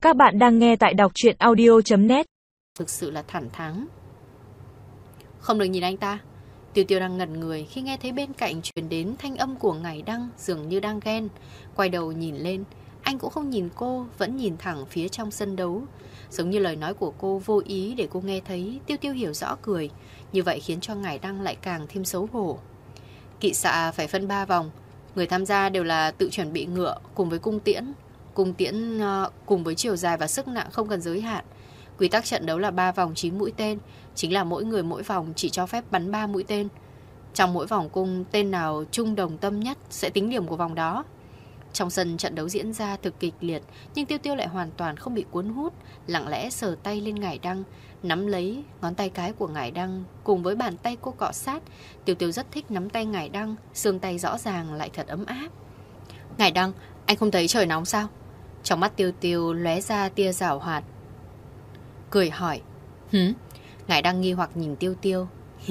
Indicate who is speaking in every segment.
Speaker 1: Các bạn đang nghe tại đọc truyện audio.net.
Speaker 2: Thực sự là thẳng thắn. Không được nhìn anh ta. Tiêu Tiêu đang ngẩn người khi nghe thấy bên cạnh truyền đến thanh âm của Ngải Đăng, dường như đang ghen. Quay đầu nhìn lên, anh cũng không nhìn cô, vẫn nhìn thẳng phía trong sân đấu. Giống như lời nói của cô vô ý để cô nghe thấy. Tiêu Tiêu hiểu rõ cười. Như vậy khiến cho Ngải Đăng lại càng thêm xấu hổ. Kỵ xạ phải phân 3 vòng. Người tham gia đều là tự chuẩn bị ngựa cùng với cung tiễn. Cung tiễn cùng với chiều dài và sức nặng không cần giới hạn. Quy tắc trận đấu là 3 vòng 9 mũi tên, chính là mỗi người mỗi vòng chỉ cho phép bắn 3 mũi tên. Trong mỗi vòng cung, tên nào chung đồng tâm nhất sẽ tính điểm của vòng đó. Trong sân trận đấu diễn ra thực kịch liệt, nhưng Tiêu Tiêu lại hoàn toàn không bị cuốn hút, lặng lẽ sờ tay lên Ngải Đăng, nắm lấy ngón tay cái của Ngải Đăng cùng với bàn tay cô cọ sát. Tiêu Tiêu rất thích nắm tay Ngải Đăng, xương tay rõ ràng lại thật ấm áp. Ngải Đăng, anh không thấy trời nóng sao? Trong mắt Tiêu Tiêu lóe ra tia giảo hoạt, cười hỏi. Ngải Đăng nghi hoặc nhìn Tiêu Tiêu.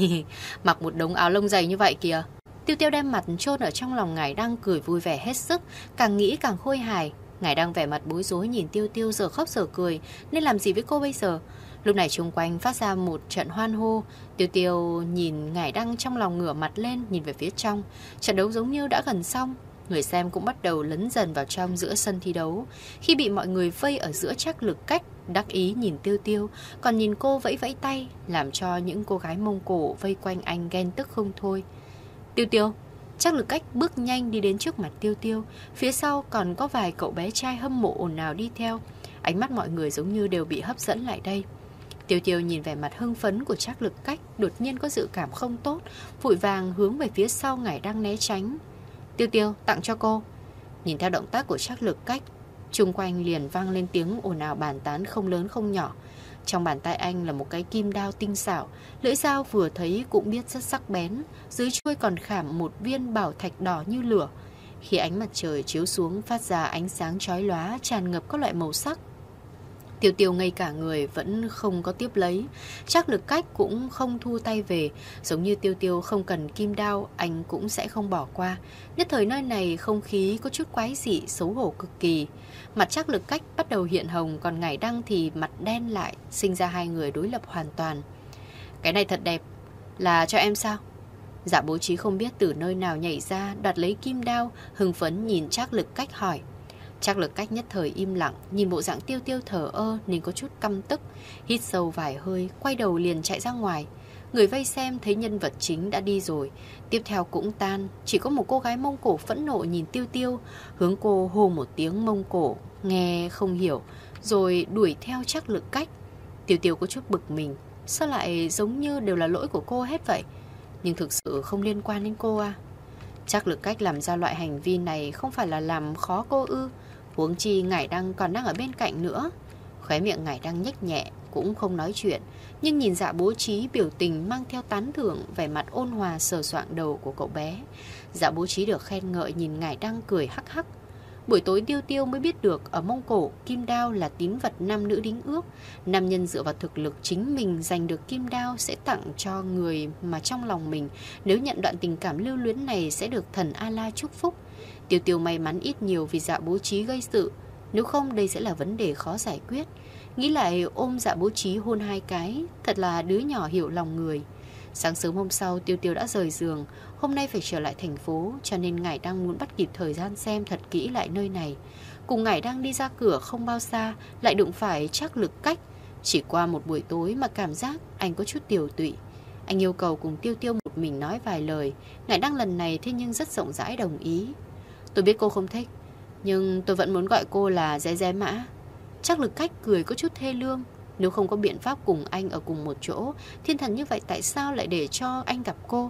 Speaker 2: Mặc một đống áo lông dày như vậy kìa. Tiêu Tiêu đem mặt chôn ở trong lòng Ngải Đăng, cười vui vẻ hết sức, càng nghĩ càng khôi hài. Ngải Đăng vẻ mặt bối rối nhìn Tiêu Tiêu giờ khóc giờ cười, nên làm gì với cô bây giờ? Lúc này xung quanh phát ra một trận hoan hô. Tiêu Tiêu nhìn Ngải Đăng trong lòng ngửa mặt lên, nhìn về phía trong. Trận đấu giống như đã gần xong. Người xem cũng bắt đầu lấn dần vào trong giữa sân thi đấu. Khi bị mọi người vây ở giữa Trác Lực Cách đắc ý nhìn Tiêu Tiêu, còn nhìn cô vẫy vẫy tay, làm cho những cô gái Mông Cổ vây quanh anh ghen tức không thôi. Tiêu Tiêu. Trác Lực Cách bước nhanh đi đến trước mặt Tiêu Tiêu. Phía sau còn có vài cậu bé trai hâm mộ ồn ào đi theo. Ánh mắt mọi người giống như đều bị hấp dẫn lại đây. Tiêu Tiêu nhìn vẻ mặt hưng phấn của Trác Lực Cách, đột nhiên có dự cảm không tốt, vội vàng hướng về phía sau Ngải Đăng né tránh. Tiêu Tiêu, tặng cho cô. Nhìn theo động tác của Trác Lực Cách, chung quanh liền vang lên tiếng ồn ào bàn tán không lớn không nhỏ. Trong bàn tay anh là một cái kim đao tinh xảo, lưỡi dao vừa thấy cũng biết rất sắc bén, dưới chuôi còn khảm một viên bảo thạch đỏ như lửa. Khi ánh mặt trời chiếu xuống phát ra ánh sáng chói lóa, tràn ngập các loại màu sắc. Tiêu Tiêu ngây cả người vẫn không có tiếp lấy. Trác Lực Cách cũng không thu tay về. Giống như Tiêu Tiêu không cần kim đao, anh cũng sẽ không bỏ qua. Nhất thời nơi này không khí có chút quái dị, xấu hổ cực kỳ. Mặt Trác Lực Cách bắt đầu hiện hồng, còn Ngải Đăng thì mặt đen lại, sinh ra hai người đối lập hoàn toàn. Cái này thật đẹp. Là cho em sao? Dạ Bố Trí không biết từ nơi nào nhảy ra, đoạt lấy kim đao, hưng phấn nhìn Trác Lực Cách hỏi. Trác Lực Cách nhất thời im lặng, nhìn bộ dạng Tiêu Tiêu thờ ơ nên có chút căm tức, hít sâu vài hơi, quay đầu liền chạy ra ngoài. Người vây xem thấy nhân vật chính đã đi rồi, tiếp theo cũng tan, chỉ có một cô gái Mông Cổ phẫn nộ nhìn Tiêu Tiêu, hướng cô hô một tiếng Mông Cổ, nghe không hiểu, rồi đuổi theo Trác Lực Cách. Tiêu Tiêu có chút bực mình, sao lại giống như đều là lỗi của cô hết vậy? Nhưng thực sự không liên quan đến cô à? Trác Lực Cách làm ra loại hành vi này không phải là làm khó cô ư? Huống chi Ngải Đăng còn đang ở bên cạnh nữa. Khóe miệng Ngải Đăng nhếch nhẹ, cũng không nói chuyện, nhưng nhìn Dạ Bố Trí biểu tình mang theo tán thưởng, vẻ mặt ôn hòa sờ soạng đầu của cậu bé. Dạ Bố Trí được khen ngợi nhìn Ngải Đăng cười hắc hắc. Buổi tối Tiêu Tiêu mới biết được ở Mông Cổ kim đao là tín vật nam nữ đính ước. Nam nhân dựa vào thực lực chính mình giành được kim đao sẽ tặng cho người mà trong lòng mình. Nếu nhận đoạn tình cảm lưu luyến này sẽ được thần A-la chúc phúc. Tiêu Tiêu may mắn ít nhiều vì Dạ Bố Trí gây sự, nếu không đây sẽ là vấn đề khó giải quyết. Nghĩ lại ôm Dạ Bố Trí hôn hai cái, thật là đứa nhỏ hiểu lòng người. Sáng sớm hôm sau Tiêu Tiêu đã rời giường. Hôm nay phải trở lại thành phố, cho nên Ngải Đăng muốn bắt kịp thời gian xem thật kỹ lại nơi này. Cùng Ngải Đăng đi ra cửa không bao xa, lại đụng phải Trác Lực Cách. Chỉ qua một buổi tối mà cảm giác anh có chút tiều tụy. Anh yêu cầu cùng Tiêu Tiêu một mình nói vài lời. Ngải Đăng lần này thế nhưng rất rộng rãi đồng ý. Tôi biết cô không thích, nhưng tôi vẫn muốn gọi cô là Dé Dé Mã. Trác Lực Cách cười có chút thê lương. Nếu không có biện pháp cùng anh ở cùng một chỗ, thiên thần như vậy tại sao lại để cho anh gặp cô?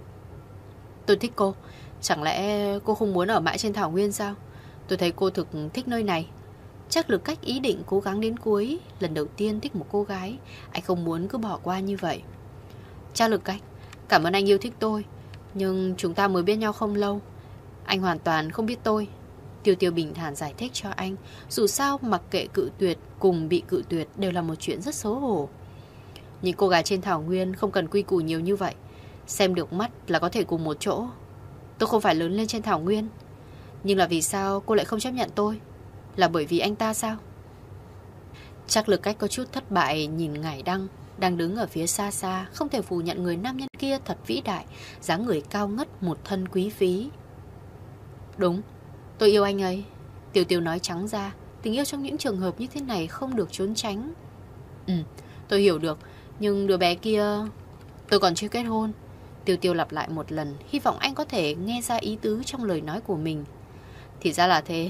Speaker 2: Tôi thích cô. Chẳng lẽ cô không muốn ở mãi trên thảo nguyên sao? Tôi thấy cô thực thích nơi này. Trác Lực Cách ý định cố gắng đến cuối. Lần đầu tiên thích một cô gái, anh không muốn cứ bỏ qua như vậy. Trác Lực Cách, cảm ơn anh yêu thích tôi, nhưng chúng ta mới biết nhau không lâu. Anh hoàn toàn không biết tôi. Tiêu Tiêu bình thản giải thích cho anh. Dù sao mặc kệ cự tuyệt cùng bị cự tuyệt đều là một chuyện rất xấu hổ. Những cô gái trên thảo nguyên không cần quy củ nhiều như vậy. Xem được mắt là có thể cùng một chỗ. Tôi không phải lớn lên trên thảo nguyên. Nhưng là vì sao cô lại không chấp nhận tôi? Là bởi vì anh ta sao? Chắc Lực Cách có chút thất bại nhìn Ngải Đăng đang đứng ở phía xa xa, không thể phủ nhận người nam nhân kia thật vĩ đại, dáng người cao ngất, một thân quý phí. Đúng, tôi yêu anh ấy. Tiêu Tiêu nói trắng ra, tình yêu trong những trường hợp như thế này không được trốn tránh. Tôi hiểu được, nhưng đứa bé kia... Tôi còn chưa kết hôn. Tiêu Tiêu lặp lại một lần, hy vọng anh có thể nghe ra ý tứ trong lời nói của mình. Thì ra là thế.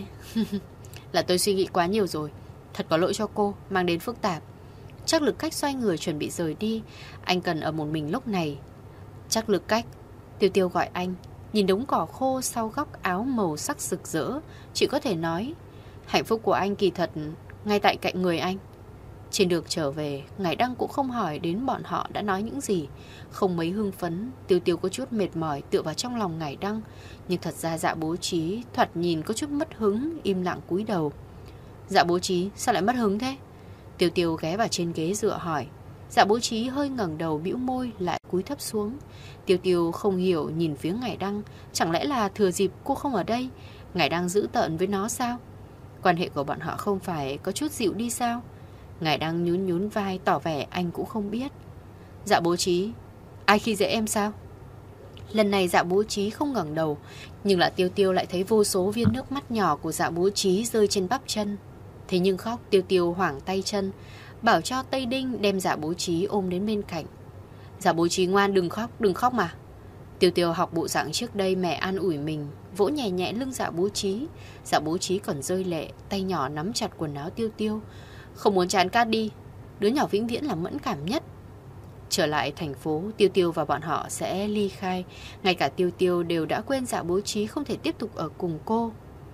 Speaker 2: Là tôi suy nghĩ quá nhiều rồi. Thật có lỗi cho cô, mang đến phức tạp. Chắc Lực Cách xoay người chuẩn bị rời đi. Anh cần ở một mình lúc này. Chắc Lực Cách. Tiêu Tiêu gọi anh. Nhìn đống cỏ khô sau góc áo màu sắc rực rỡ, chỉ có thể nói hạnh phúc của anh kỳ thật ngay tại cạnh người anh. Trên đường trở về, Ngải Đăng cũng không hỏi đến bọn họ đã nói những gì. Không mấy hưng phấn, Tiêu Tiêu có chút mệt mỏi tựa vào trong lòng Ngải Đăng. Nhưng thật ra Dạ Bố Trí thoạt nhìn có chút mất hứng, im lặng cúi đầu. Dạ Bố Trí, sao lại mất hứng thế? Tiêu Tiêu ghé vào trên ghế dựa hỏi. Dạ Bố Trí hơi ngẩng đầu bĩu môi lại cúi thấp xuống. Tiêu Tiêu không hiểu nhìn phía Ngải Đăng. Chẳng lẽ là thừa dịp cô không ở đây, Ngải Đăng giữ tợn với nó sao? Quan hệ của bọn họ không phải có chút dịu đi sao? Ngải Đăng nhún nhún vai tỏ vẻ anh cũng không biết. Dạ Bố Trí, ai khi dễ em sao? Lần này Dạ Bố Trí không ngẩng đầu, nhưng là Tiêu Tiêu lại thấy vô số viên nước mắt nhỏ của Dạ Bố Trí rơi trên bắp chân. Thế nhưng khóc, Tiêu Tiêu hoảng tay chân, bảo cho Tây Đinh đem Dạ Bố Trí ôm đến bên cạnh. Dạ Bố Trí ngoan, đừng khóc mà. Tiêu Tiêu học bộ dạng trước đây mẹ an ủi mình, vỗ nhẹ nhẹ lưng Dạ Bố Trí. Dạ Bố Trí còn rơi lệ, tay nhỏ nắm chặt quần áo Tiêu Tiêu. Không muốn chán cát đi, đứa nhỏ vĩnh viễn là mẫn cảm nhất. Trở lại thành phố, Tiêu Tiêu và bọn họ sẽ ly khai. Ngay cả Tiêu Tiêu đều đã quên Dạ Bố Trí không thể tiếp tục ở cùng cô.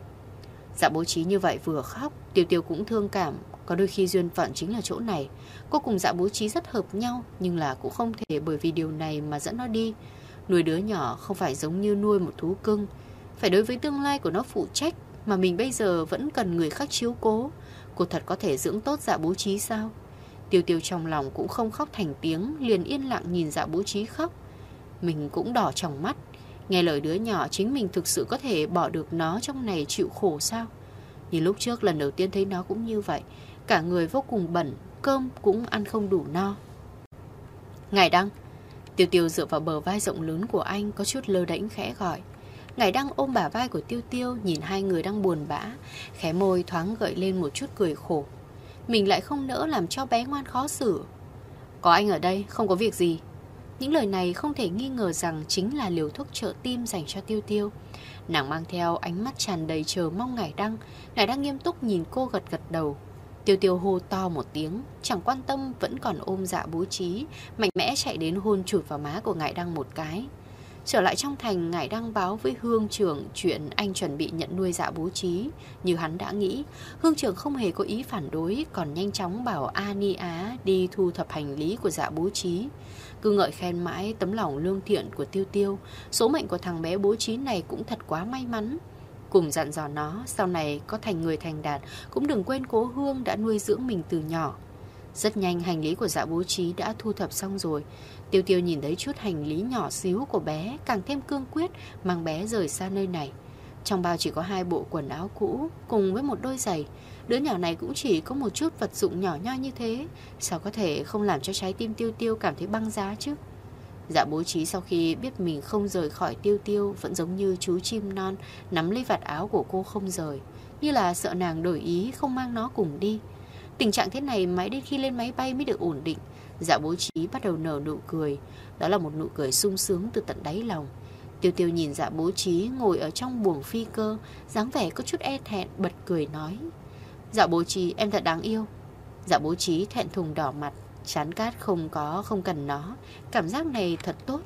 Speaker 2: Dạ Bố Trí như vậy vừa khóc, Tiêu Tiêu cũng thương cảm. Có đôi khi duyên phận chính là chỗ này. Cô cùng Dạ Bố Trí rất hợp nhau, nhưng là cũng không thể bởi vì điều này mà dẫn nó đi. Nuôi đứa nhỏ không phải giống như nuôi một thú cưng, phải đối với tương lai của nó phụ trách, mà mình bây giờ vẫn cần người khác chiếu cố. Cô thật có thể dưỡng tốt Dạ Bố Trí sao? Tiêu Tiêu trong lòng cũng không khóc thành tiếng, liền yên lặng nhìn Dạ Bố Trí khóc. Mình cũng đỏ tròng mắt. Nghe lời đứa nhỏ, chính mình thực sự có thể bỏ được nó trong này chịu khổ sao? Như lúc trước lần đầu tiên thấy nó cũng như vậy, cả người vô cùng bẩn, cơm cũng ăn không đủ no. Ngải Đăng. Tiêu Tiêu dựa vào bờ vai rộng lớn của anh, có chút lơ đễnh khẽ gọi. Ngải Đăng ôm bả vai của Tiêu Tiêu, nhìn hai người đang buồn bã, khóe môi thoáng gợi lên một chút cười khổ. Mình lại không nỡ làm cho bé ngoan khó xử. Có anh ở đây, không có việc gì. Những lời này không thể nghi ngờ rằng chính là liều thuốc trợ tim dành cho Tiêu Tiêu. Nàng mang theo ánh mắt tràn đầy chờ mong Ngải Đăng. Ngải Đăng nghiêm túc nhìn cô gật gật đầu. Tiêu Tiêu hô to một tiếng, chẳng quan tâm, vẫn còn ôm Dạ Bố Trí, mạnh mẽ chạy đến hôn chụt vào má của Ngải Đăng một cái. Trở lại trong thành, Ngải Đăng báo với Hương trưởng chuyện anh chuẩn bị nhận nuôi Dạ Bố Trí. Như hắn đã nghĩ, Hương trưởng không hề có ý phản đối, còn nhanh chóng bảo A Ni Á đi thu thập hành lý của Dạ Bố Trí. Cứ ngợi khen mãi tấm lòng lương thiện của Tiêu Tiêu. Số mệnh của thằng bé Bố Trí này cũng thật quá may mắn. Cùng dặn dò nó, sau này có thành người thành đạt, cũng đừng quên cố Hương đã nuôi dưỡng mình từ nhỏ. Rất nhanh hành lý của Dạ Bố Trí đã thu thập xong rồi. Tiêu Tiêu nhìn thấy chút hành lý nhỏ xíu của bé, càng thêm cương quyết mang bé rời xa nơi này. Trong bao chỉ có 2 bộ quần áo cũ cùng với một đôi giày. Đứa nhỏ này cũng chỉ có một chút vật dụng nhỏ nhoi như thế, sao có thể không làm cho trái tim Tiêu Tiêu cảm thấy băng giá chứ? Dạ Bố Trí sau khi biết mình không rời khỏi Tiêu Tiêu, vẫn giống như chú chim non nắm lấy vạt áo của cô không rời, như là sợ nàng đổi ý không mang nó cùng đi. Tình trạng thế này mãi đến khi lên máy bay mới được ổn định. Dạ Bố Trí bắt đầu nở nụ cười. Đó là một nụ cười sung sướng từ tận đáy lòng. Tiêu Tiêu nhìn Dạ Bố Trí ngồi ở trong buồng phi cơ, dáng vẻ có chút e thẹn, bật cười nói: Dạ Bố Trí, em thật đáng yêu. Dạ Bố Trí thẹn thùng đỏ mặt. Chán cát không cần nó. Cảm giác này thật tốt.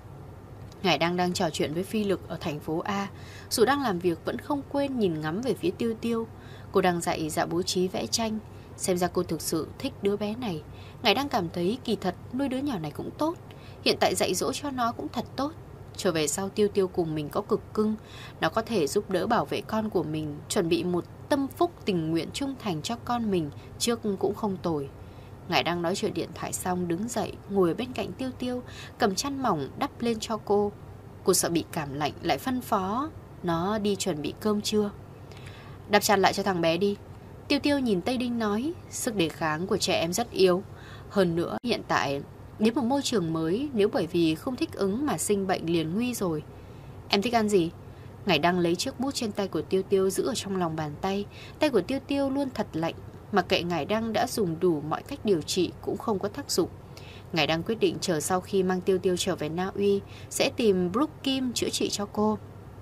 Speaker 2: Ngải đang trò chuyện với Phi Lực ở thành phố A. Dù đang làm việc vẫn không quên nhìn ngắm về phía Tiêu Tiêu. Cô đang dạy Dạ Bố Trí vẽ tranh. Xem ra cô thực sự thích đứa bé này. Ngải đang cảm thấy kỳ thật nuôi đứa nhỏ này cũng tốt. Hiện tại dạy dỗ cho nó cũng thật tốt. Trở về sau Tiêu Tiêu cùng mình có cực cưng. Nó có thể giúp đỡ bảo vệ con của mình, chuẩn bị một tâm phúc tình nguyện trung thành cho con mình trước cũng không tồi. Ngải đang nói chuyện điện thoại xong đứng dậy, ngồi ở bên cạnh Tiêu Tiêu, cầm chăn mỏng đắp lên cho cô. Cô sợ bị cảm lạnh lại phân phó nó đi chuẩn bị cơm trưa. Đắp chăn lại cho thằng bé đi. Tiêu Tiêu nhìn Tây Đinh nói, sức đề kháng của trẻ em rất yếu. Hơn nữa hiện tại đến một môi trường mới, nếu bởi vì không thích ứng mà sinh bệnh liền nguy rồi. Em thích ăn gì? Ngải Đăng lấy chiếc bút trên tay của Tiêu Tiêu giữ ở trong lòng bàn tay. Tay của Tiêu Tiêu luôn thật lạnh. Mặc kệ Ngải Đăng đã dùng đủ mọi cách điều trị cũng không có tác dụng. Ngải Đăng quyết định chờ sau khi mang Tiêu Tiêu trở về Na Uy sẽ tìm Brooke Kim chữa trị cho cô.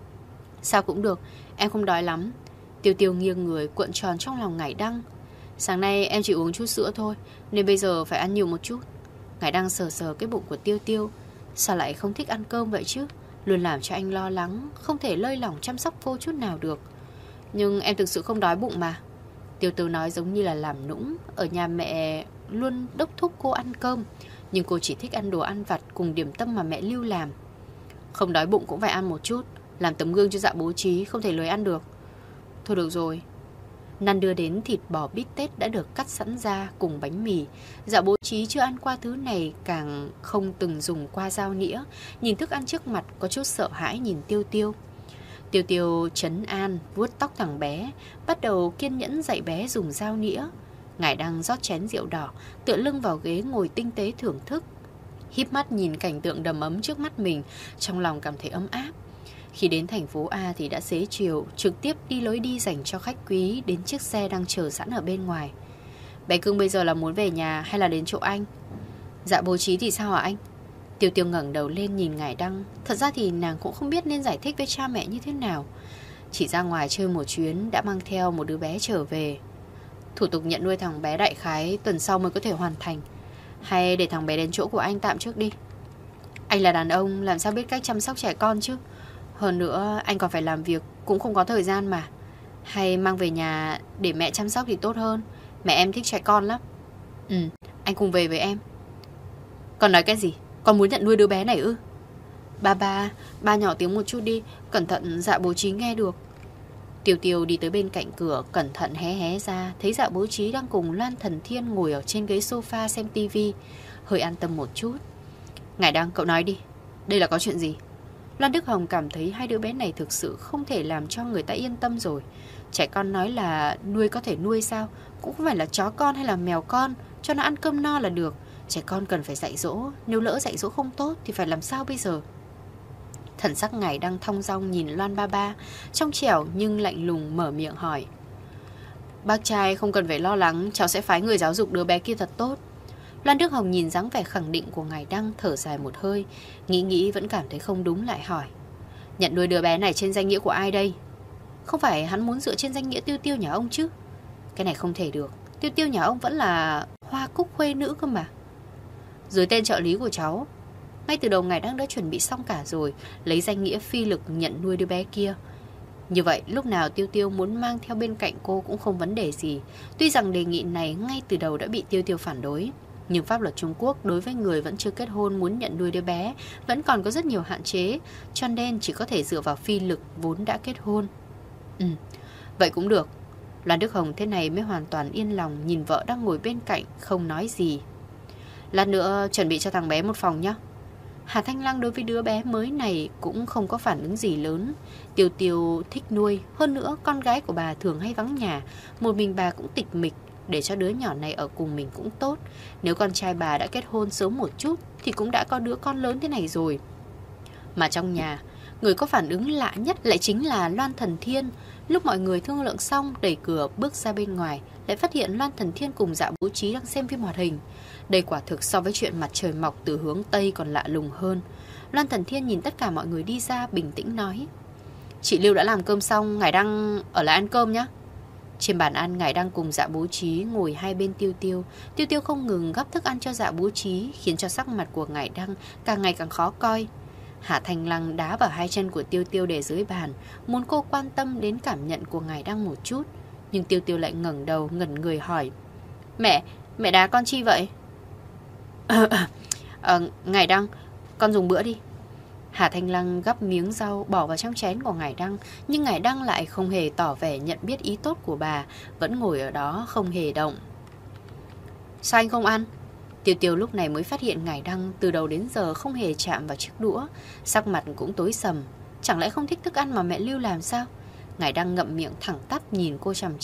Speaker 2: Sao cũng được, em không đói lắm. Tiêu Tiêu nghiêng người cuộn tròn trong lòng Ngải Đăng. Sáng nay em chỉ uống chút sữa thôi, nên bây giờ phải ăn nhiều một chút. Ngải Đăng sờ sờ cái bụng của Tiêu Tiêu. Sao lại không thích ăn cơm vậy chứ? Luôn làm cho anh lo lắng, không thể lơi lỏng chăm sóc cô chút nào được. Nhưng em thực sự không đói bụng mà. Tiêu Tiêu nói giống như là làm nũng. Ở nhà mẹ luôn đốc thúc cô ăn cơm, nhưng cô chỉ thích ăn đồ ăn vặt cùng điểm tâm mà mẹ Lưu làm. Không đói bụng cũng phải ăn một chút, làm tấm gương cho Dạ Bố Trí, không thể lười ăn được. Thôi được rồi. Năn đưa đến thịt bò bít tết đã được cắt sẵn ra cùng bánh mì. Dạ Bố Trí chưa ăn qua thứ này, càng không từng dùng qua dao nĩa. Nhìn thức ăn trước mặt có chút sợ hãi nhìn Tiêu Tiêu. Tiêu Tiêu trấn an, vuốt tóc thằng bé, bắt đầu kiên nhẫn dạy bé dùng dao nĩa. Ngải Đăng rót chén rượu đỏ, tựa lưng vào ghế ngồi tinh tế thưởng thức. Híp mắt nhìn cảnh tượng đầm ấm trước mắt mình, trong lòng cảm thấy ấm áp. Khi đến thành phố A thì đã xế chiều, trực tiếp đi lối đi dành cho khách quý đến chiếc xe đang chờ sẵn ở bên ngoài. Bé cưng bây giờ là muốn về nhà hay là đến chỗ anh? Dạ Bố Trí thì sao hả anh? Tiêu Tiêu ngẩng đầu lên nhìn Ngải Đăng. Thật ra thì nàng cũng không biết nên giải thích với cha mẹ như thế nào. Chỉ ra ngoài chơi một chuyến đã mang theo một đứa bé trở về. Thủ tục nhận nuôi thằng bé đại khái tuần sau mới có thể hoàn thành. Hay để thằng bé đến chỗ của anh tạm trước đi. Anh là đàn ông làm sao biết cách chăm sóc trẻ con chứ. Hơn nữa anh còn phải làm việc, cũng không có thời gian mà. Hay mang về nhà để mẹ chăm sóc thì tốt hơn. Mẹ em thích trẻ con lắm. Anh cùng về với em. Con nói cái gì? Con muốn nhận nuôi đứa bé này ư? Ba nhỏ tiếng một chút đi, cẩn thận Dạ Bố Trí nghe được. Tiêu Tiêu đi tới bên cạnh cửa, cẩn thận hé hé ra, thấy Dạ Bố Trí đang cùng Loan Thần Thiên ngồi ở trên ghế sofa xem tivi, hơi an tâm một chút. Ngải Đăng, cậu nói đi, đây là có chuyện gì? Loan Đức Hồng cảm thấy hai đứa bé này thực sự không thể làm cho người ta yên tâm rồi. Trẻ con nói là nuôi có thể nuôi sao? Cũng không phải là chó con hay là mèo con, cho nó ăn cơm no là được. Trẻ con cần phải dạy dỗ, nếu lỡ dạy dỗ không tốt thì phải làm sao bây giờ? Thần sắc Ngải Đăng thong dong nhìn Loan ba, trong trẻo nhưng lạnh lùng mở miệng hỏi. Bác trai không cần phải lo lắng, cháu sẽ phái người giáo dục đứa bé kia thật tốt. Loan Đức Hồng nhìn dáng vẻ khẳng định của Ngải Đăng, thở dài một hơi, nghĩ vẫn cảm thấy không đúng lại hỏi. Nhận nuôi đứa bé này trên danh nghĩa của ai đây? Không phải hắn muốn dựa trên danh nghĩa Tiêu Tiêu nhà ông chứ? Cái này không thể được, Tiêu Tiêu nhà ông vẫn là Hoa Cúc khuê nữ cơ mà. Dưới tên trợ lý của cháu. Ngay từ đầu Ngải Đăng đã chuẩn bị xong cả rồi, lấy danh nghĩa phi lực nhận nuôi đứa bé kia. Như vậy lúc nào Tiêu Tiêu muốn mang theo bên cạnh cô cũng không vấn đề gì. Tuy rằng đề nghị này ngay từ đầu đã bị Tiêu Tiêu phản đối, nhưng pháp luật Trung Quốc đối với người vẫn chưa kết hôn muốn nhận nuôi đứa bé vẫn còn có rất nhiều hạn chế, cho nên chỉ có thể dựa vào phi lực vốn đã kết hôn. Vậy cũng được. Loan Đức Hồng thế này mới hoàn toàn yên lòng, nhìn vợ đang ngồi bên cạnh không nói gì. Lát nữa chuẩn bị cho thằng bé một phòng nhé. Hà Thanh Lăng đối với đứa bé mới này cũng không có phản ứng gì lớn. Tiêu Tiêu thích nuôi, hơn nữa con gái của bà thường hay vắng nhà, một mình bà cũng tịch mịch, để cho đứa nhỏ này ở cùng mình cũng tốt. Nếu con trai bà đã kết hôn sớm một chút thì cũng đã có đứa con lớn thế này rồi. Mà trong nhà, người có phản ứng lạ nhất lại chính là Loan Thần Thiên. Lúc mọi người thương lượng xong, đẩy cửa bước ra bên ngoài, lại phát hiện Loan Thần Thiên cùng Dạ Bố Trí đang xem phim hoạt hình. Đây quả thực so với chuyện mặt trời mọc từ hướng Tây còn lạ lùng hơn. Loan Thần Thiên nhìn tất cả mọi người đi ra, bình tĩnh nói. Chị Lưu đã làm cơm xong, Ngải Đăng ở lại ăn cơm nhé. Trên bàn ăn, Ngải Đăng cùng Dạ Bố Trí ngồi hai bên Tiêu Tiêu. Tiêu Tiêu không ngừng gắp thức ăn cho Dạ Bố Trí, khiến cho sắc mặt của Ngải Đăng càng ngày càng khó coi. Hạ Thanh Lăng đá vào hai chân của Tiêu Tiêu để dưới bàn, muốn cô quan tâm đến cảm nhận của Ngải Đăng một chút. Nhưng Tiêu Tiêu lại ngẩng đầu ngẩn người hỏi. Mẹ đá con chi vậy? Ngải Đăng, con dùng bữa đi. Hà Thanh Lăng gắp miếng rau bỏ vào trong chén của Ngải Đăng, nhưng Ngải Đăng lại không hề tỏ vẻ nhận biết ý tốt của bà, vẫn ngồi ở đó không hề động. Sao anh không ăn? Tiêu Tiêu lúc này mới phát hiện Ngải Đăng từ đầu đến giờ không hề chạm vào chiếc đũa, sắc mặt cũng tối sầm. Chẳng lẽ không thích thức ăn mà mẹ Lưu làm sao? Ngải Đăng ngậm miệng thẳng tắp nhìn cô chằm chằm,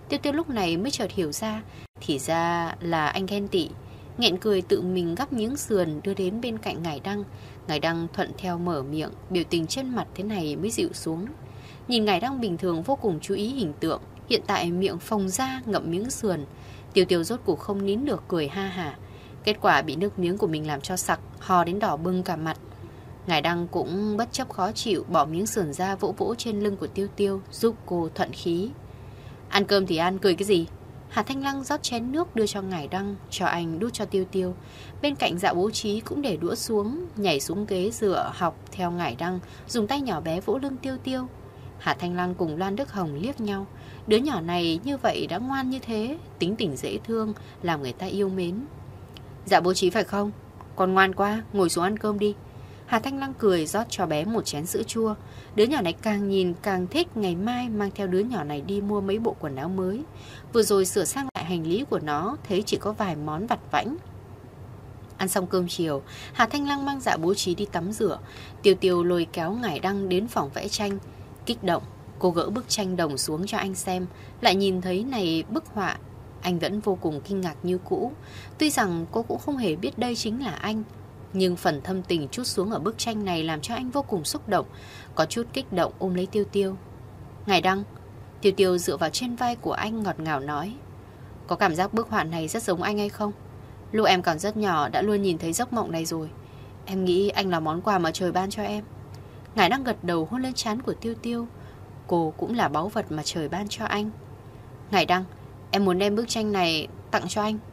Speaker 2: Tiêu Tiêu lúc này mới chợt hiểu ra, thì ra là anh ghen tị. Nghẹn cười tự mình gắp miếng sườn đưa đến bên cạnh Ngải Đăng. Ngải Đăng thuận theo mở miệng, biểu tình trên mặt thế này mới dịu xuống. Nhìn Ngải Đăng bình thường vô cùng chú ý hình tượng, hiện tại miệng phồng ra ngậm miếng sườn. Tiêu Tiêu rốt cuộc không nín được cười ha hả. Kết quả bị nước miếng của mình làm cho sặc, ho đến đỏ bừng cả mặt. Ngải Đăng cũng bất chấp khó chịu, bỏ miếng sườn ra vỗ vỗ trên lưng của Tiêu Tiêu, giúp cô thuận khí. Ăn cơm thì ăn, cười cái gì? Hà Thanh Lăng rót chén nước đưa cho Ngải Đăng, cho anh đút cho Tiêu Tiêu. Bên cạnh Dạ Bố Trí cũng để đũa xuống, nhảy xuống ghế dựa học theo Ngải Đăng, dùng tay nhỏ bé vỗ lưng Tiêu Tiêu. Hà Thanh Lăng cùng Loan Đức Hồng liếc nhau. Đứa nhỏ này như vậy đã ngoan như thế, tính tình dễ thương, làm người ta yêu mến. Dạ Bố Trí phải không? Con ngoan quá, ngồi xuống ăn cơm đi. Hà Thanh Lăng cười rót cho bé một chén sữa chua. Đứa nhỏ này càng nhìn càng thích, ngày mai mang theo đứa nhỏ này đi mua mấy bộ quần áo mới. Vừa rồi sửa sang lại hành lý của nó, thấy chỉ có vài món vặt vãnh. Ăn xong cơm chiều, Hà Thanh Lăng mang Dạ Bố Trí đi tắm rửa. Tiêu Tiêu lôi kéo Ngải Đăng đến phòng vẽ tranh. Kích động, cô gỡ bức tranh đồng xuống cho anh xem. Lại nhìn thấy này bức họa, anh vẫn vô cùng kinh ngạc như cũ. Tuy rằng cô cũng không hề biết đây chính là anh, nhưng phần thâm tình trút xuống ở bức tranh này làm cho anh vô cùng xúc động. Có chút kích động ôm lấy Tiêu Tiêu. Ngải Đăng. Tiêu Tiêu dựa vào trên vai của anh ngọt ngào nói, có cảm giác bức họa này rất giống anh hay không? Lúc em còn rất nhỏ đã luôn nhìn thấy giấc mộng này rồi. Em nghĩ anh là món quà mà trời ban cho em. Ngải Đăng gật đầu hôn lên trán của Tiêu Tiêu. Cô cũng là báu vật mà trời ban cho anh. Ngải Đăng, em muốn đem bức tranh này tặng cho anh.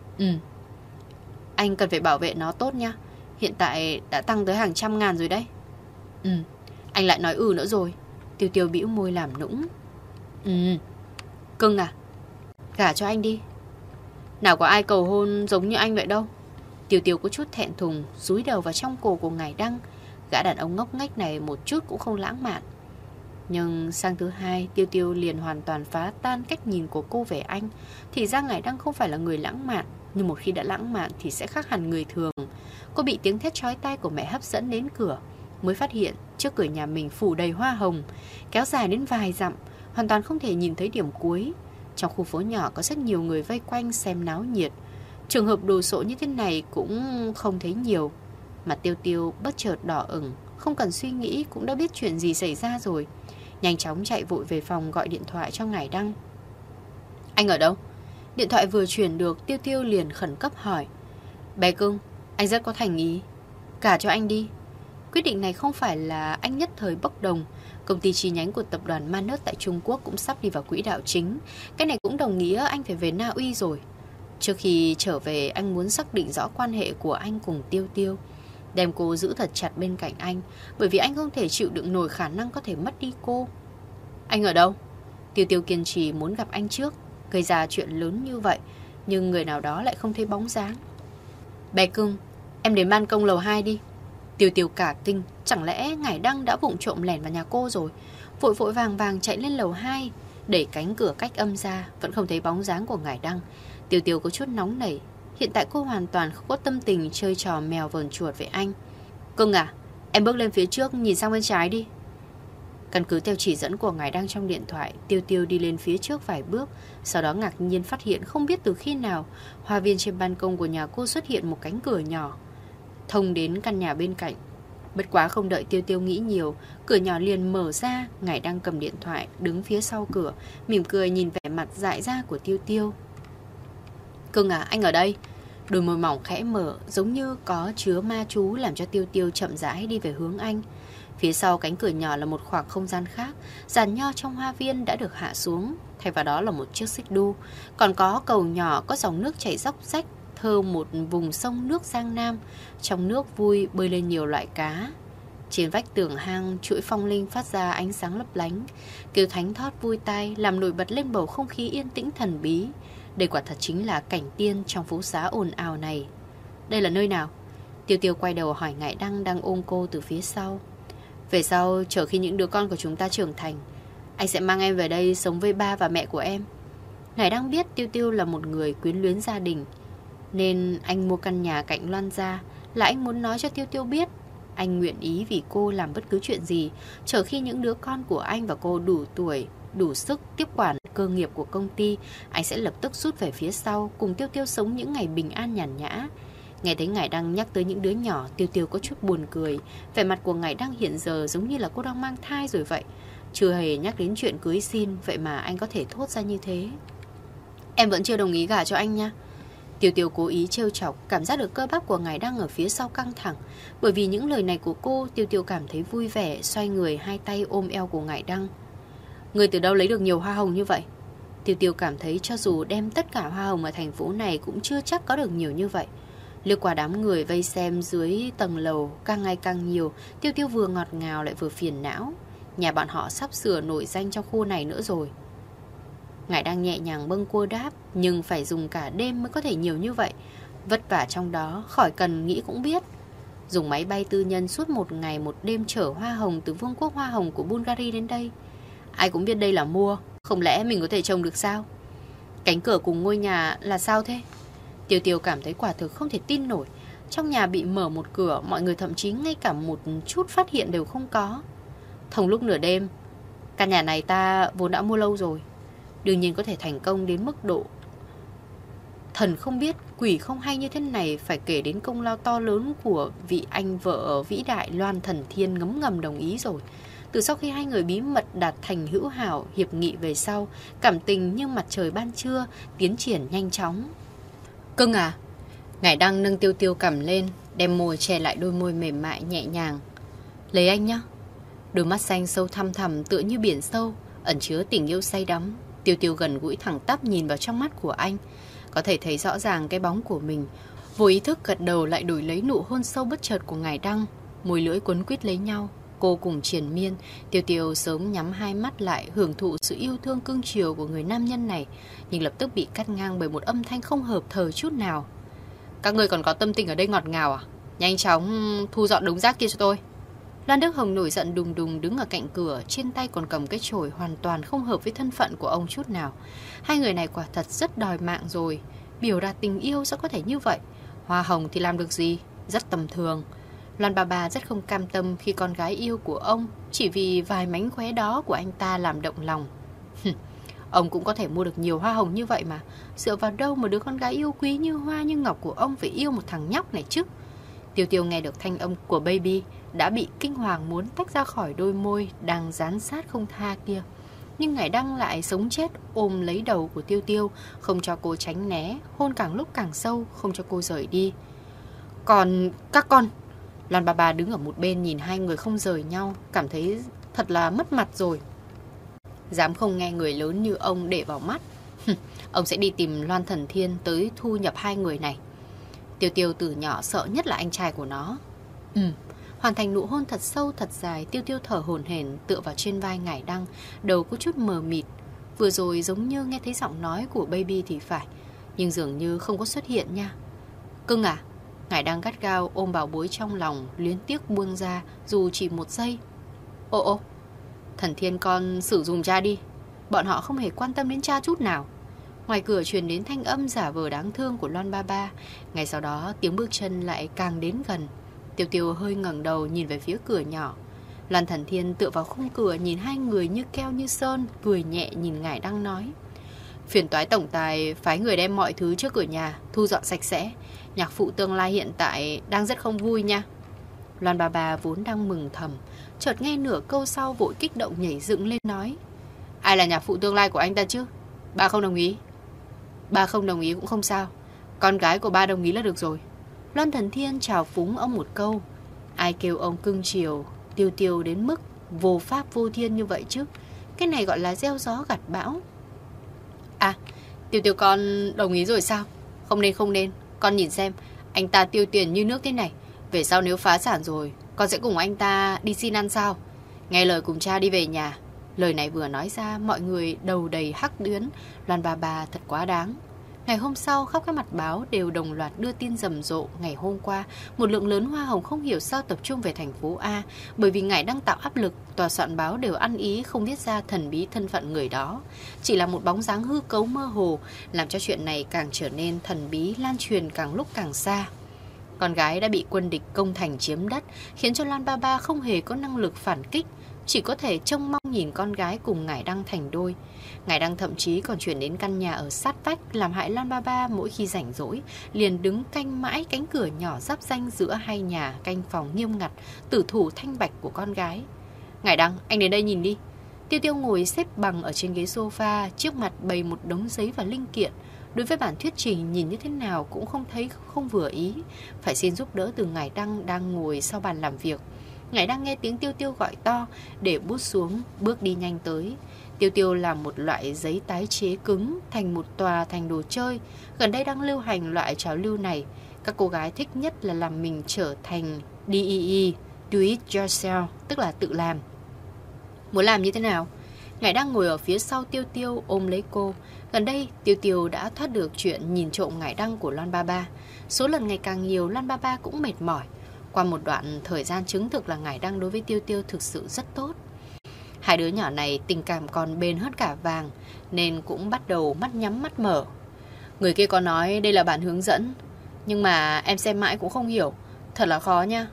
Speaker 2: Anh cần phải bảo vệ nó tốt nha. Hiện tại đã tăng tới hàng trăm ngàn rồi đấy. Anh lại nói nữa rồi. Tiêu Tiêu bĩu môi làm nũng. Cưng à, gả cho anh đi. Nào có ai cầu hôn giống như anh vậy đâu. Tiêu Tiêu có chút thẹn thùng, dúi đầu vào trong cổ của Ngải Đăng. Gã đàn ông ngốc nghếch này một chút cũng không lãng mạn. Nhưng sang thứ hai, Tiêu Tiêu liền hoàn toàn phá tan cách nhìn của cô về anh. Thì ra Ngải Đăng không phải là người lãng mạn, nhưng một khi đã lãng mạn thì sẽ khác hẳn người thường. Cô bị tiếng thét chói tai của mẹ hấp dẫn đến cửa, mới phát hiện trước cửa nhà mình phủ đầy hoa hồng, kéo dài đến vài dặm, hoàn toàn không thể nhìn thấy điểm cuối. Trong khu phố nhỏ có rất nhiều người vây quanh xem náo nhiệt. Trường hợp đồ sộ như thế này cũng không thấy nhiều. Mà Tiêu Tiêu bất chợt đỏ ửng, không cần suy nghĩ cũng đã biết chuyện gì xảy ra rồi. Nhanh chóng chạy vội về phòng gọi điện thoại cho Ngải Đăng. Anh ở đâu? Điện thoại vừa chuyển được, Tiêu Tiêu liền khẩn cấp hỏi. Bé cưng, anh rất có thành ý, gả cho anh đi. Quyết định này không phải là anh nhất thời bốc đồng. Công ty chi nhánh của tập đoàn Manus tại Trung Quốc cũng sắp đi vào quỹ đạo chính. Cái này cũng đồng nghĩa anh phải về Na Uy rồi. Trước khi trở về, anh muốn xác định rõ quan hệ của anh cùng Tiêu Tiêu, đem cô giữ thật chặt bên cạnh anh, bởi vì anh không thể chịu đựng nổi khả năng có thể mất đi cô. Anh ở đâu? Tiêu Tiêu kiên trì muốn gặp anh trước, gây ra chuyện lớn như vậy, nhưng người nào đó lại không thấy bóng dáng. Bé cưng, em đến ban công lầu 2 đi. Tiêu Tiêu cả kinh, chẳng lẽ Ngải Đăng đã vụng trộm lẻn vào nhà cô rồi. Vội vội vàng vàng chạy lên lầu 2, đẩy cánh cửa cách âm ra, vẫn không thấy bóng dáng của Ngải Đăng. Tiêu Tiêu có chút nóng nảy. Hiện tại cô hoàn toàn không có tâm tình chơi trò mèo vờn chuột với anh. Cưng à, em bước lên phía trước, nhìn sang bên trái đi. Căn cứ theo chỉ dẫn của Ngải Đăng trong điện thoại, Tiêu Tiêu đi lên phía trước vài bước. Sau đó ngạc nhiên phát hiện không biết từ khi nào, hoa viên trên ban công của nhà cô xuất hiện một cánh cửa nhỏ thông đến căn nhà bên cạnh. Bất quá không đợi Tiêu Tiêu nghĩ nhiều, cửa nhỏ liền mở ra. Ngải Đăng cầm điện thoại đứng phía sau cửa, mỉm cười nhìn vẻ mặt dại ra của Tiêu Tiêu. Cưng à, anh ở đây. Đôi môi mỏng khẽ mở, giống như có chứa ma chú, làm cho Tiêu Tiêu chậm rãi đi về hướng anh. Phía sau cánh cửa nhỏ là một khoảng không gian khác. Giàn nho trong hoa viên đã được hạ xuống, thay vào đó là một chiếc xích đu. Còn có cầu nhỏ có dòng nước chảy róc rách, thơ một vùng sông nước Giang Nam. Trong nước vui bơi lên nhiều loại cá. Trên vách tường hang, chuỗi phong linh phát ra ánh sáng lấp lánh, kêu thánh thót vui tai, làm nổi bật lên bầu không khí yên tĩnh thần bí. Đây quả thật chính là cảnh tiên trong phố xá ồn ào này. Đây là nơi nào? Tiêu Tiêu quay đầu hỏi Ngải Đăng đang ôm cô từ phía sau. Về sau, chờ khi những đứa con của chúng ta trưởng thành, anh sẽ mang em về đây sống với ba và mẹ của em. Ngải Đăng biết Tiêu Tiêu là một người quyến luyến gia đình, nên anh mua căn nhà cạnh Loan gia là anh muốn nói cho Tiêu Tiêu biết anh nguyện ý vì cô làm bất cứ chuyện gì, chờ khi những đứa con của anh và cô đủ tuổi, đủ sức tiếp quản cơ nghiệp của công ty, anh sẽ lập tức rút về phía sau, cùng Tiêu Tiêu sống những ngày bình an nhàn nhã. Nghe thấy Ngải Đăng nhắc tới những đứa nhỏ, Tiêu Tiêu có chút buồn cười. Vẻ mặt của Ngải Đăng hiện giờ giống như là cô đang mang thai rồi vậy. Chưa hề nhắc đến chuyện cưới xin, vậy mà anh có thể thốt ra như thế. Em vẫn chưa đồng ý gả cho anh nha. Tiêu Tiêu cố ý trêu chọc, cảm giác được cơ bắp của Ngải Đăng ở phía sau căng thẳng. Bởi vì những lời này của cô, Tiêu Tiêu cảm thấy vui vẻ, xoay người hai tay ôm eo của Ngải Đăng. Người từ đâu lấy được nhiều hoa hồng như vậy? Tiêu Tiêu cảm thấy cho dù đem tất cả hoa hồng ở thành phố này cũng chưa chắc có được nhiều như vậy. Lướt qua đám người vây xem dưới tầng lầu càng ngày càng nhiều, Tiêu Tiêu vừa ngọt ngào lại vừa phiền não. Nhà bọn họ sắp sửa nổi danh trong khu này nữa rồi. Ngải đang nhẹ nhàng bâng cua đáp, nhưng phải dùng cả đêm mới có thể nhiều như vậy. Vất vả trong đó, khỏi cần nghĩ cũng biết. Dùng máy bay tư nhân suốt một ngày một đêm chở hoa hồng từ vương quốc hoa hồng của Bulgaria đến đây. Ai cũng biết đây là mua, không lẽ mình có thể trồng được sao? Cánh cửa cùng ngôi nhà là sao thế? Tiêu Tiêu cảm thấy quả thực không thể tin nổi. Trong nhà bị mở một cửa, mọi người thậm chí ngay cả một chút phát hiện đều không có. Thông lúc nửa đêm, căn nhà này ta vốn đã mua lâu rồi. Đương nhiên có thể thành công đến mức độ thần không biết, quỷ không hay như thế này, phải kể đến công lao to lớn của vị anh vợ vĩ đại Loan Thần Thiên ngấm ngầm đồng ý rồi. Từ sau khi hai người bí mật đạt thành hữu hảo hiệp nghị về sau, cảm tình như mặt trời ban trưa, tiến triển nhanh chóng. Cưng à? Ngải Đăng nâng Tiêu Tiêu cầm lên, đem môi che lại đôi môi mềm mại nhẹ nhàng. Lấy anh nhá. Đôi mắt xanh sâu thăm thẳm tựa như biển sâu, ẩn chứa tình yêu say đắm. Tiêu Tiêu gần gũi thẳng tắp nhìn vào trong mắt của anh, có thể thấy rõ ràng cái bóng của mình. Vô ý thức gật đầu lại đổi lấy nụ hôn sâu bất chợt của Ngải Đăng. Môi lưỡi quấn quýt lấy nhau, cô cùng triền miên. Tiêu Tiêu sớm nhắm hai mắt lại hưởng thụ sự yêu thương cưng chiều của người nam nhân này, nhưng lập tức bị cắt ngang bởi một âm thanh không hợp thời chút nào. Các người còn có tâm tình ở đây ngọt ngào à? Nhanh chóng thu dọn đống rác kia cho tôi. Loan Đức Hồng nổi giận đùng đùng đứng ở cạnh cửa, trên tay còn cầm cái chổi hoàn toàn không hợp với thân phận của ông chút nào. Hai người này quả thật rất đòi mạng rồi. Biểu đạt tình yêu sao có thể như vậy? Hoa hồng thì làm được gì? Rất tầm thường. Loan bà rất không cam tâm khi con gái yêu của ông chỉ vì vài mánh khóe đó của anh ta làm động lòng. Ông cũng có thể mua được nhiều hoa hồng như vậy mà. Dựa vào đâu mà đứa con gái yêu quý như hoa như ngọc của ông phải yêu một thằng nhóc này chứ? Tiêu Tiêu nghe được thanh âm của Baby đã bị kinh hoàng muốn tách ra khỏi đôi môi đang dán sát không tha kia. Nhưng Ngải Đăng lại sống chết ôm lấy đầu của Tiêu Tiêu, không cho cô tránh né, hôn càng lúc càng sâu, không cho cô rời đi. Còn các con... Loan bà đứng ở một bên nhìn hai người không rời nhau, cảm thấy thật là mất mặt rồi. Dám không nghe người lớn như ông để vào mắt. Ông sẽ đi tìm Loan Thần Thiên tới thu nhập hai người này. Tiêu Tiêu từ nhỏ sợ nhất là anh trai của nó. Hoàn thành nụ hôn thật sâu thật dài, Tiêu Tiêu thở hổn hển tựa vào trên vai Ngải Đăng, đầu có chút mờ mịt. Vừa rồi giống như nghe thấy giọng nói của Baby thì phải, nhưng dường như không có xuất hiện nha. Cưng à? Ngải Đăng gắt gao ôm bảo bối trong lòng, luyến tiếc buông ra dù chỉ một giây. Ô, Thần Thiên con sử dụng cha đi. Bọn họ không hề quan tâm đến cha chút nào. Ngoài cửa truyền đến thanh âm giả vờ đáng thương của Loan Ba. Ngay sau đó tiếng bước chân lại càng đến gần. Tiêu Tiêu hơi ngẩng đầu nhìn về phía cửa nhỏ. Loan Thần Thiên tựa vào khung cửa nhìn hai người như keo như sơn, cười nhẹ nhìn Ngải Đăng nói: Phiền toái tổng tài phái người đem mọi thứ trước cửa nhà thu dọn sạch sẽ. Nhạc phụ tương lai hiện tại đang rất không vui nha. Loan bà vốn đang mừng thầm, chợt nghe nửa câu sau vội kích động nhảy dựng lên nói: Ai là nhạc phụ tương lai của anh ta chứ? Ba không đồng ý. Ba không đồng ý cũng không sao, con gái của ba đồng ý là được rồi. Loan Thần Thiên chào phúng ông một câu. Ai kêu ông cưng chiều Tiêu Tiêu đến mức vô pháp vô thiên như vậy chứ? Cái này gọi là gieo gió gặt bão. À, Tiêu Tiêu con đồng ý rồi sao? Không nên. Con nhìn xem, anh ta tiêu tiền như nước thế này, về sau nếu phá sản rồi, con sẽ cùng anh ta đi xin ăn sao? Nghe lời cùng cha đi về nhà. Lời này vừa nói ra, mọi người đầu đầy hắc tuyến. Loan bà thật quá đáng. Ngày hôm sau, khắp các mặt báo đều đồng loạt đưa tin rầm rộ. Ngày hôm qua, một lượng lớn hoa hồng không hiểu sao tập trung về thành phố A. Bởi vì Ngải đang tạo áp lực, tòa soạn báo đều ăn ý không viết ra thần bí thân phận người đó. Chỉ là một bóng dáng hư cấu mơ hồ, làm cho chuyện này càng trở nên thần bí, lan truyền càng lúc càng xa. Con gái đã bị quân địch công thành chiếm đất, khiến cho Loan Ba không hề có năng lực phản kích. chỉ có thể trông mong nhìn con gái cùng Ngải Đăng thành đôi. Ngải Đăng thậm chí còn chuyển đến căn nhà ở sát vách, làm hại Lan Ba Ba mỗi khi rảnh rỗi liền đứng canh mãi cánh cửa nhỏ giáp ranh giữa hai nhà, canh phòng nghiêm ngặt, tử thủ thanh bạch của con gái. Ngải Đăng, anh đến đây nhìn đi. Tiêu Tiêu ngồi xếp bằng ở trên ghế sofa, trước mặt bày một đống giấy và linh kiện. Đối với bản thuyết trình nhìn như thế nào cũng không thấy không vừa ý, phải xin giúp đỡ từ Ngải Đăng đang ngồi sau bàn làm việc. Ngải Đăng nghe tiếng Tiêu Tiêu gọi to, để bút xuống, bước đi nhanh tới. Tiêu Tiêu làm một loại giấy tái chế cứng thành một tòa thành đồ chơi. Gần đây đang lưu hành loại trào lưu này. Các cô gái thích nhất là làm mình trở thành DIY, Do It Yourself, tức là tự làm. Muốn làm như thế nào? Ngải Đăng ngồi ở phía sau Tiêu Tiêu ôm lấy cô. Gần đây Tiêu Tiêu đã thoát được chuyện nhìn trộm Ngải Đăng của Loan Ba Ba. Số lần ngày càng nhiều, Loan Ba Ba cũng mệt mỏi. Qua một đoạn thời gian chứng thực là Ngải Đăng đối với Tiêu Tiêu thực sự rất tốt. Hai đứa nhỏ này tình cảm còn bền hơn cả vàng, nên cũng bắt đầu mắt nhắm mắt mở. Người kia có nói đây là bản hướng dẫn, nhưng mà em xem mãi cũng không hiểu. Thật là khó nha.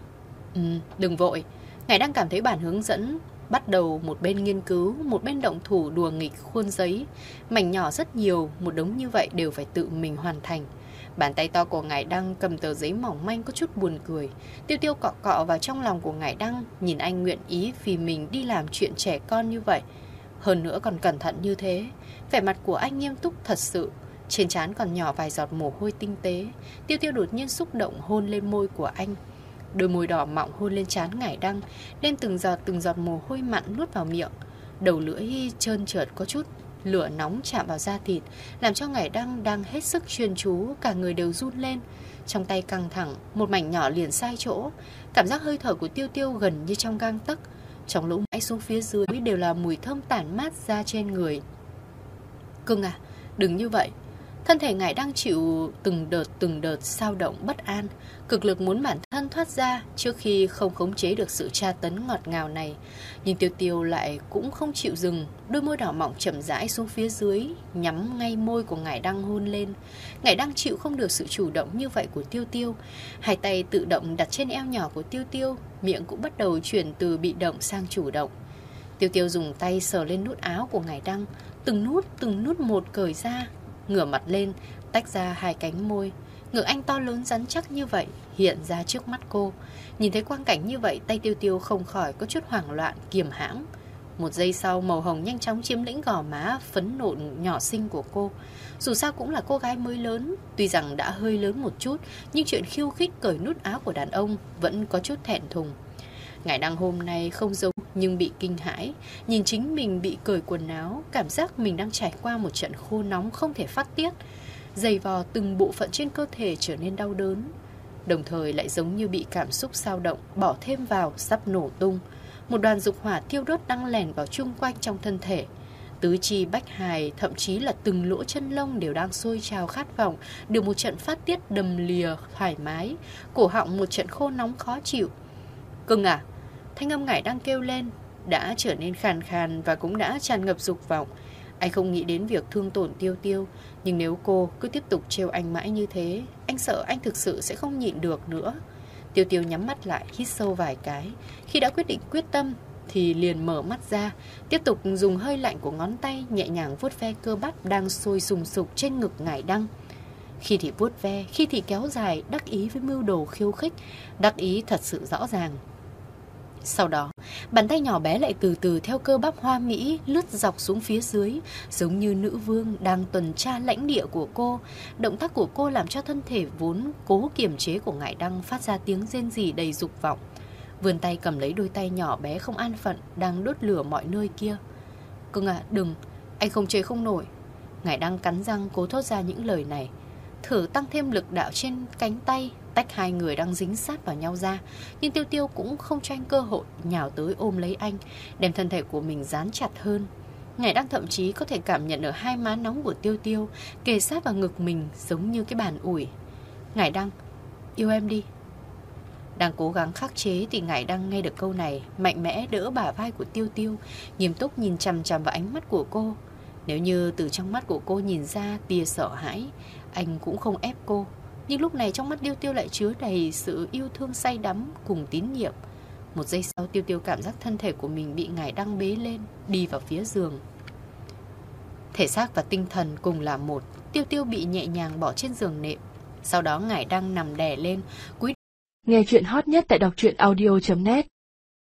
Speaker 2: Đừng vội. Ngải Đăng cảm thấy bản hướng dẫn bắt đầu một bên nghiên cứu, một bên động thủ đùa nghịch khuôn giấy. Mảnh nhỏ rất nhiều, một đống như vậy đều phải tự mình hoàn thành. Bàn tay to của Ngải Đăng cầm tờ giấy mỏng manh có chút buồn cười. Tiêu Tiêu cọ cọ vào trong lòng của Ngải Đăng, nhìn anh nguyện ý vì mình đi làm chuyện trẻ con như vậy. Hơn nữa còn cẩn thận như thế. Vẻ mặt của anh nghiêm túc thật sự. Trên trán còn nhỏ vài giọt mồ hôi tinh tế. Tiêu Tiêu đột nhiên xúc động hôn lên môi của anh. Đôi môi đỏ mọng hôn lên trán Ngải Đăng, lên từng giọt mồ hôi mặn nuốt vào miệng. Đầu lưỡi trơn trượt có chút lửa nóng chạm vào da thịt, làm cho Ngải Đăng đang hết sức chuyên chú, cả người đều run lên. Trong tay căng thẳng, một mảnh nhỏ liền sai chỗ. Cảm giác hơi thở của Tiêu Tiêu gần như trong gang tấc. Trong lỗ mãi xuống phía dưới đều là mùi thơm tản mát ra trên người. Cưng à, đừng như vậy. Thân thể Ngải Đăng chịu từng đợt xao động bất an, cực lực muốn bản thân thoát ra trước khi không khống chế được sự tra tấn ngọt ngào này. Nhưng Tiêu Tiêu lại cũng không chịu dừng, đôi môi đỏ mọng chậm rãi xuống phía dưới, nhắm ngay môi của Ngải Đăng hôn lên. Ngải Đăng chịu không được sự chủ động như vậy của Tiêu Tiêu, hai tay tự động đặt trên eo nhỏ của Tiêu Tiêu, miệng cũng bắt đầu chuyển từ bị động sang chủ động. Tiêu Tiêu dùng tay sờ lên nút áo của Ngải Đăng, từng nút một cởi ra, ngửa mặt lên, tách ra hai cánh môi. Ngực anh to lớn rắn chắc như vậy hiện ra trước mắt cô. Nhìn thấy quang cảnh như vậy, tay Tiêu Tiêu không khỏi có chút hoảng loạn, kiềm hãm. Một giây sau, màu hồng nhanh chóng chiếm lĩnh gò má phấn nộn nhỏ xinh của cô. Dù sao cũng là cô gái mới lớn, tuy rằng đã hơi lớn một chút, nhưng chuyện khiêu khích cởi nút áo của đàn ông vẫn có chút thẹn thùng. Ngải Đăng hôm nay không giống nhưng bị kinh hãi, nhìn chính mình bị cởi quần áo, cảm giác mình đang trải qua một trận khô nóng không thể phát tiết, dày vò từng bộ phận trên cơ thể trở nên đau đớn, đồng thời lại giống như bị cảm xúc xao động bỏ thêm vào sắp nổ tung. Một đoàn dục hỏa thiêu đốt đang lèn vào chung quanh trong thân thể. Tứ chi bách hài, thậm chí là từng lỗ chân lông đều đang sôi trào khát vọng được một trận phát tiết đầm lìa thoải mái, cổ họng một trận khô nóng khó chịu. Cưng à, thanh âm Ngải Đăng kêu lên đã trở nên khàn khàn và cũng đã tràn ngập dục vọng. Anh không nghĩ đến việc thương tổn Tiêu Tiêu, nhưng nếu cô cứ tiếp tục trêu anh mãi như thế, anh sợ anh thực sự sẽ không nhịn được nữa. Tiêu Tiêu nhắm mắt lại, hít sâu vài cái. Khi đã quyết định quyết tâm thì liền mở mắt ra, tiếp tục dùng hơi lạnh của ngón tay nhẹ nhàng vuốt ve cơ bắp đang sôi sùng sục trên ngực Ngải Đăng. Khi thì vuốt ve, khi thì kéo dài, đắc ý với mưu đồ khiêu khích, đắc ý thật sự rõ ràng. Sau đó, bàn tay nhỏ bé lại từ từ theo cơ bắp hoa mỹ lướt dọc xuống phía dưới, giống như nữ vương đang tuần tra lãnh địa của cô. Động tác của cô làm cho thân thể vốn cố kiềm chế của Ngải Đăng phát ra tiếng rên rỉ đầy dục vọng. Vươn tay cầm lấy đôi tay nhỏ bé không an phận đang đốt lửa mọi nơi kia. Cưng à, đừng, anh không chế không nổi. Ngải Đăng cắn răng cố thốt ra những lời này, thử tăng thêm lực đạo trên cánh tay, tách hai người đang dính sát vào nhau ra. Nhưng Tiêu Tiêu cũng không cho anh cơ hội, nhào tới ôm lấy anh, đem thân thể của mình dán chặt hơn. Ngải Đăng thậm chí có thể cảm nhận ở hai má nóng của Tiêu Tiêu kề sát vào ngực mình giống như cái bàn ủi. Ngải Đăng, yêu em đi. Đang cố gắng khắc chế thì Ngải Đăng nghe được câu này, mạnh mẽ đỡ bả vai của Tiêu Tiêu, nghiêm túc nhìn chằm chằm vào ánh mắt của cô. Nếu như từ trong mắt của cô nhìn ra tia sợ hãi, anh cũng không ép cô. Nhưng lúc này trong mắt Tiêu Tiêu lại chứa đầy sự yêu thương say đắm cùng tín nhiệm. Một giây sau Tiêu Tiêu cảm giác thân thể của mình bị Ngải Đăng bế lên, đi vào phía giường. Thể xác và tinh thần cùng là một. Tiêu Tiêu bị nhẹ nhàng bỏ trên giường nệm. Sau đó Ngải Đăng nằm đè lên, cúi.
Speaker 1: Nghe chuyện hot nhất tại đọc truyện audio.net